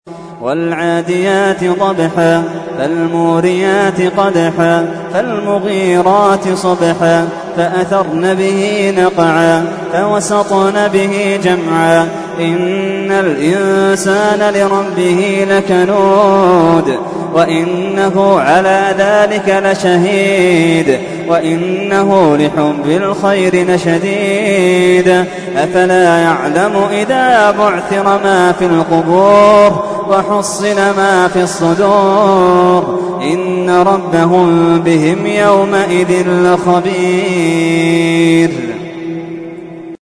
والعاديات ضبحا فالموريات قدحا فالمغيرات صبحا فأثرن به نقعا فوسطن به جمعا إن الإنسان لربه لكنود وإنه على ذلك لشهيد وإنه لحب الخير لشديد أفلا يعلم إذا بعثر ما في القبور وحصل ما في الصدور إن ربهم بهم يومئذ لخبير.